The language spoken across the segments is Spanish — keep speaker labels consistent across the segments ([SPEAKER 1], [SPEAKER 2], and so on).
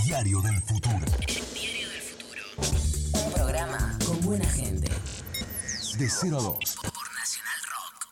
[SPEAKER 1] Diario del Futuro.
[SPEAKER 2] El Diario del Futuro. Un programa con buena gente.
[SPEAKER 1] De 0 a 2.
[SPEAKER 2] Por Nacional Rock.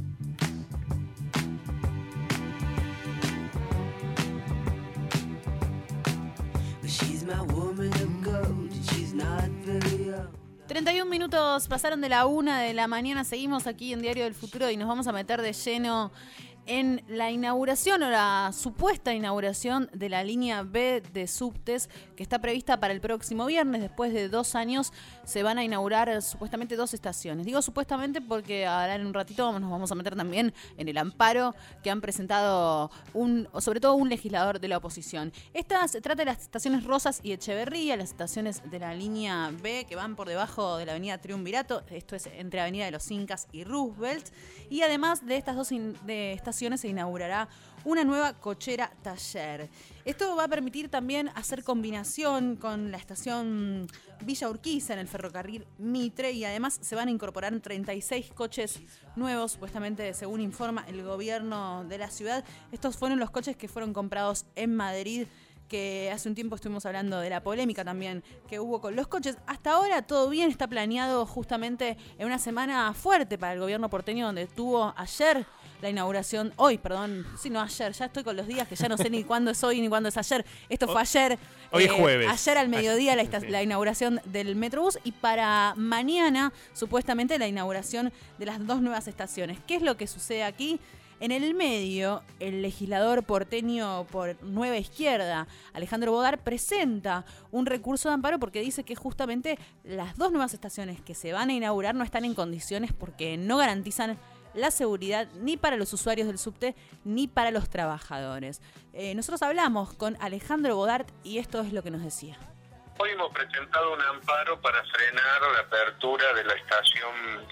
[SPEAKER 3] She's my woman of gold. She's not very young.
[SPEAKER 4] 31 minutos pasaron de la 1 de la mañana, seguimos aquí en Diario del Futuro y nos vamos a meter de lleno en la inauguración o la supuesta inauguración de la línea B de subtes que está prevista para el próximo viernes. Después de 2 años se van a inaugurar supuestamente 2 estaciones. Digo supuestamente porque ahora en un ratito nos vamos a meter también en el amparo que han presentado sobre todo un legislador de la oposición. Esta se trata de las estaciones Rosas y Echeverría, las estaciones de la línea B que van por debajo de la avenida Triunvirato, esto es entre avenida de los Incas y Roosevelt, y además de estas dos estaciones se inaugurará una nueva cochera taller. Esto va a permitir también hacer combinación con la estación Villa Urquiza en el ferrocarril Mitre y además se van a incorporar 36 coches nuevos, supuestamente según informa el gobierno de la ciudad. Estos fueron los coches que fueron comprados en Madrid, que hace un tiempo estuvimos hablando de la polémica también que hubo con los coches. Hasta ahora todo bien, está planeado justamente en una semana fuerte para el gobierno porteño, donde tuvo ayer la inauguración, ayer, ya estoy con los días que ya no sé ni cuándo es hoy ni cuándo es ayer. Esto fue ayer.
[SPEAKER 5] Hoy es jueves.
[SPEAKER 4] Ayer al mediodía la inauguración del Metrobús y para mañana supuestamente la inauguración de las 2 nuevas estaciones. ¿Qué es lo que sucede aquí? En el medio, el legislador porteño por Nueva Izquierda, Alejandro Bodar, presenta un recurso de amparo porque dice que justamente las 2 nuevas estaciones que se van a inaugurar no están en condiciones porque no garantizan la seguridad ni para los usuarios del subte ni para los trabajadores. Nosotros hablamos con Alejandro Bodar y esto es lo que nos decía.
[SPEAKER 6] Hoy hemos presentado un amparo para frenar la apertura de la estación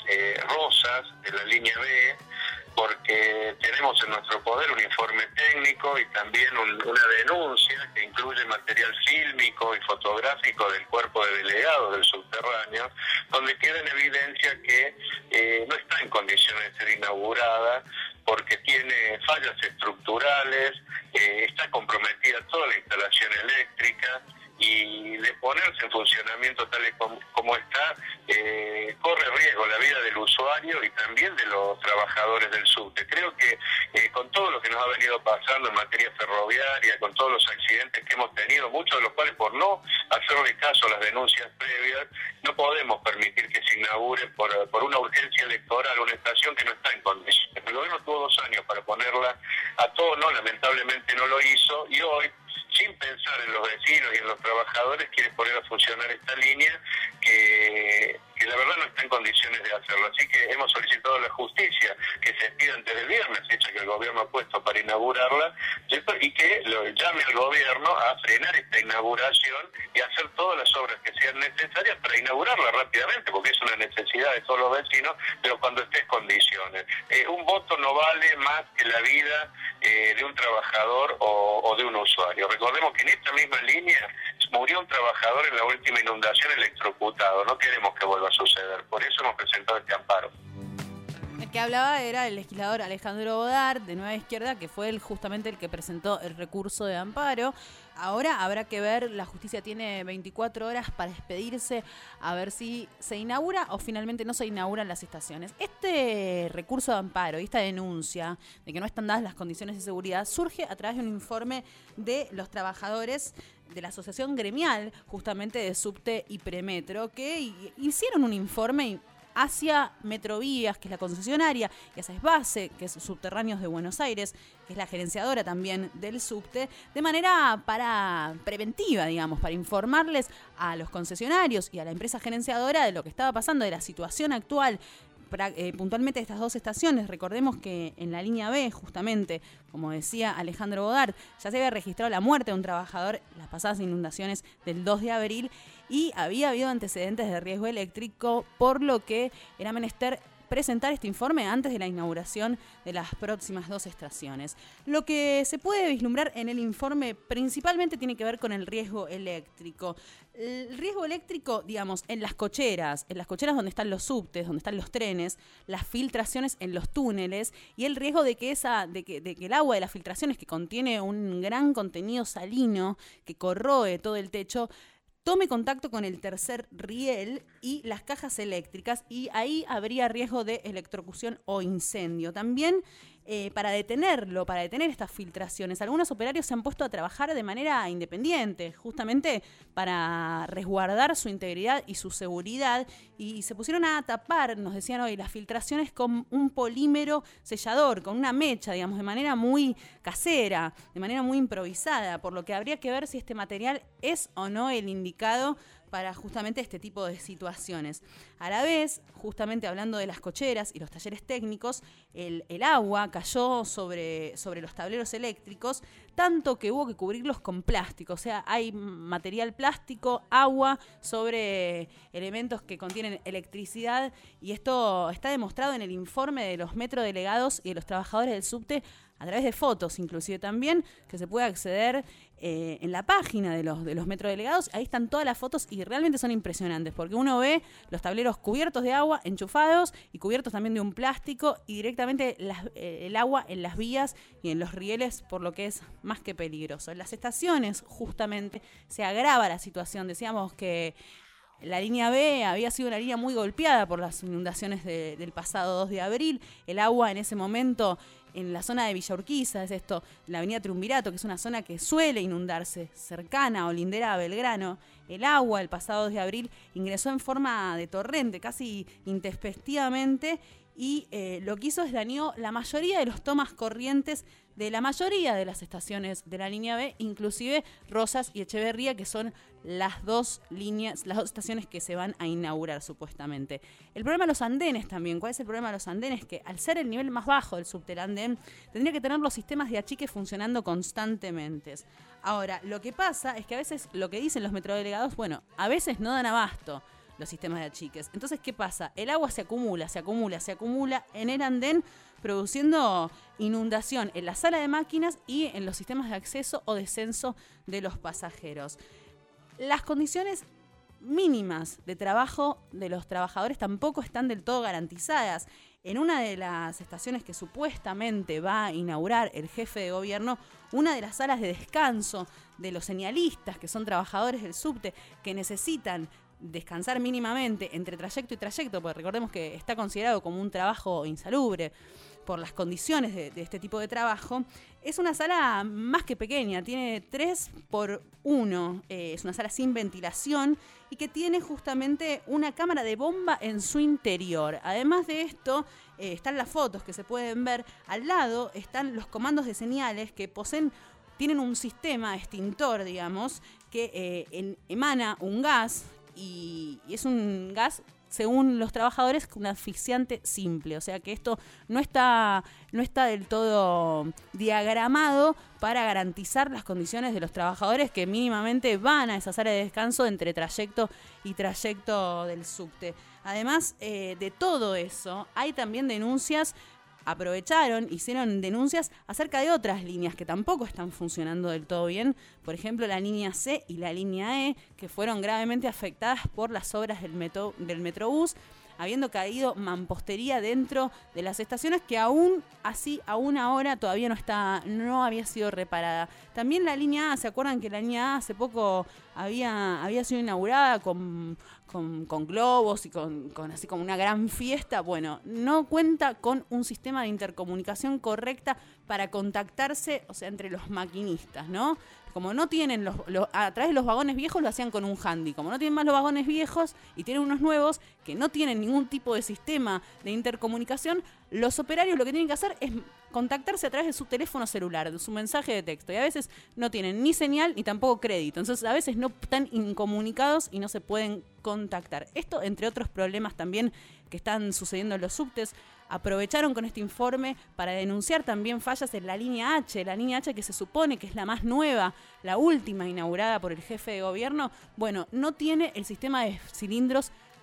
[SPEAKER 6] Rosas de la línea B, porque tenemos en nuestro poder un informe técnico y también una denuncia que incluye material fílmico y fotográfico del cuerpo de delegados del subterráneo, donde queda en evidencia que no está en condiciones de ser inaugurada porque tiene fallas estructurales, está comprometida toda la instalación eléctrica, y de ponerse en funcionamiento tal y como está, corre riesgo la vida del usuario y también de los trabajadores del subte. Creo que con todo lo que nos ha venido pasando en materia ferroviaria, con todos los accidentes que hemos tenido, muchos de los cuales por no hacerle caso a las denuncias previas, no podemos permitir que se inaugure por una urgencia electoral una estación que no está en condiciones. El gobierno tuvo 2 años para ponerla a tono, lamentablemente no lo hizo, y hoy, sin pensar en los vecinos y en los trabajadores, quiere poner a funcionar esta línea que la verdad no está en condiciones de hacerlo. Así que hemos solicitado a la justicia que se expida antes del viernes, fecha que el gobierno ha puesto para inaugurarla, y que lo llame al gobierno a frenar esta inauguración y hacer todas las obras que sean necesarias para inaugurarla rápidamente, porque es una necesidad de todos los vecinos, pero cuando esté en condiciones. Un voto no vale más que la vida de un trabajador o de un usuario. Recordemos que en esta misma línea murió un trabajador en la última inundación electrocutado. No queremos que vuelva a suceder. Por eso hemos presentado este amparo.
[SPEAKER 4] El que hablaba era el legislador Alejandro Bodar, de Nueva Izquierda, que fue justamente el que presentó el recurso de amparo. Ahora habrá que ver, la justicia tiene 24 horas para expedirse a ver si se inaugura o finalmente no se inauguran las estaciones. Este recurso de amparo y esta denuncia de que no están dadas las condiciones de seguridad surge a través de un informe de los trabajadores de la asociación gremial, justamente de Subte y Premetro, que hicieron un informe hacia Metrovías, que es la concesionaria, y hacia Esbase, que es Subterráneos de Buenos Aires, que es la gerenciadora también del subte, de manera preventiva, digamos, para informarles a los concesionarios y a la empresa gerenciadora de lo que estaba pasando, de la situación actual. Puntualmente estas 2 estaciones, recordemos que en la línea B, justamente, como decía Alejandro Bodar, ya se había registrado la muerte de un trabajador en las pasadas inundaciones del 2 de abril y había habido antecedentes de riesgo eléctrico, por lo que era menester presentar este informe antes de la inauguración de las próximas 2 estaciones. Lo que se puede vislumbrar en el informe principalmente tiene que ver con el riesgo eléctrico. El riesgo eléctrico, digamos, en las cocheras donde están los subtes, donde están los trenes, las filtraciones en los túneles y el riesgo de que el agua de las filtraciones, que contiene un gran contenido salino que corroe todo el techo, tome contacto con el tercer riel y las cajas eléctricas, y ahí habría riesgo de electrocución o incendio. También para detener estas filtraciones, algunos operarios se han puesto a trabajar de manera independiente, justamente para resguardar su integridad y su seguridad, y se pusieron a tapar, nos decían hoy, las filtraciones con un polímero sellador, con una mecha, digamos, de manera muy casera, de manera muy improvisada, por lo que habría que ver si este material es o no el indicado para justamente este tipo de situaciones. A la vez, justamente hablando de las cocheras y los talleres técnicos, el agua cayó sobre los tableros eléctricos, tanto que hubo que cubrirlos con plástico. O sea, hay material plástico, agua sobre elementos que contienen electricidad, y esto está demostrado en el informe de los metrodelegados y de los trabajadores del subte, a través de fotos inclusive también, que se puede acceder en la página de los metrodelegados. Ahí están todas las fotos y realmente son impresionantes, porque uno ve los tableros cubiertos de agua, enchufados y cubiertos también de un plástico, y directamente el agua en las vías y en los rieles, por lo que es más que peligroso. En las estaciones justamente se agrava la situación. Decíamos que la línea B había sido una línea muy golpeada por las inundaciones del pasado 2 de abril. El agua en ese momento en la zona de Villa Urquiza, es esto, la avenida Triunvirato, que es una zona que suele inundarse, cercana o lindera a Belgrano. El agua el pasado 2 de abril ingresó en forma de torrente, casi intempestivamente, y lo que hizo es dañó la mayoría de los tomas corrientes de la mayoría de las estaciones de la línea B, inclusive Rosas y Echeverría, que son las dos estaciones que se van a inaugurar supuestamente. El problema de los andenes también. ¿Cuál es el problema de los andenes? Que al ser el nivel más bajo del subte, el andén, tendría que tener los sistemas de achique funcionando constantemente. Ahora, lo que pasa es que a veces lo que dicen los metrodelegados, bueno, a veces no dan abasto los sistemas de achiques. Entonces, ¿qué pasa? El agua se acumula en el andén, produciendo inundación en la sala de máquinas y en los sistemas de acceso o descenso de los pasajeros. Las condiciones mínimas de trabajo de los trabajadores tampoco están del todo garantizadas. En una de las estaciones que supuestamente va a inaugurar el jefe de gobierno, una de las salas de descanso de los señalistas, que son trabajadores del subte, que necesitan descansar mínimamente entre trayecto y trayecto, porque recordemos que está considerado como un trabajo insalubre por las condiciones de este tipo de trabajo, es una sala más que pequeña, tiene 3x1, es una sala sin ventilación y que tiene justamente una cámara de bomba en su interior. Además de esto, están las fotos que se pueden ver, al lado están los comandos de señales que tienen un sistema extintor, digamos, que emana un gas, y es un gas, según los trabajadores, un asfixiante simple. O sea que esto no está del todo diagramado para garantizar las condiciones de los trabajadores que mínimamente van a esas áreas de descanso entre trayecto y trayecto del subte. Además de todo eso, hay también denuncias. Hicieron denuncias acerca de otras líneas que tampoco están funcionando del todo bien. Por ejemplo, la línea C y la línea E, que fueron gravemente afectadas por las obras del Metrobús, habiendo caído mampostería dentro de las estaciones que aún ahora todavía no había sido reparada. También la línea A, ¿se acuerdan que la línea A hace poco había sido inaugurada con globos y con así como una gran fiesta? Bueno, no cuenta con un sistema de intercomunicación correcta para contactarse, o sea, entre los maquinistas, ¿no? Como no tienen a través de los vagones viejos lo hacían con un handy. Como no tienen más los vagones viejos y tienen unos nuevos que no tienen ningún tipo de sistema de intercomunicación, los operarios lo que tienen que hacer es contactarse a través de su teléfono celular, de su mensaje de texto. Y a veces no tienen ni señal ni tampoco crédito. Entonces a veces no están incomunicados y no se pueden contactar. Esto, entre otros problemas también que están sucediendo en los subtes. Aprovecharon con este informe para denunciar también fallas en la línea H que se supone que es la más nueva, la última inaugurada por el jefe de gobierno. Bueno, no tiene el sistema de cilindros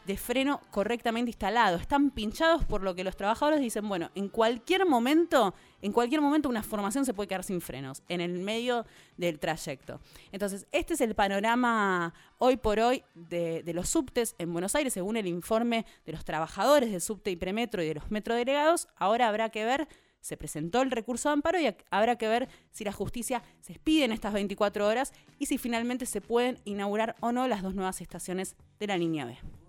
[SPEAKER 4] de freno correctamente instalado. Están pinchados, por lo que los trabajadores dicen, bueno, en cualquier momento una formación se puede quedar sin frenos en el medio del trayecto. Entonces, este es el panorama hoy por hoy de los subtes en Buenos Aires, según el informe de los trabajadores del subte y premetro y de los metrodelegados. Ahora habrá que ver, se presentó el recurso de amparo y habrá que ver si la justicia se expide en estas 24 horas y si finalmente se pueden inaugurar o no las 2 nuevas estaciones de la línea B.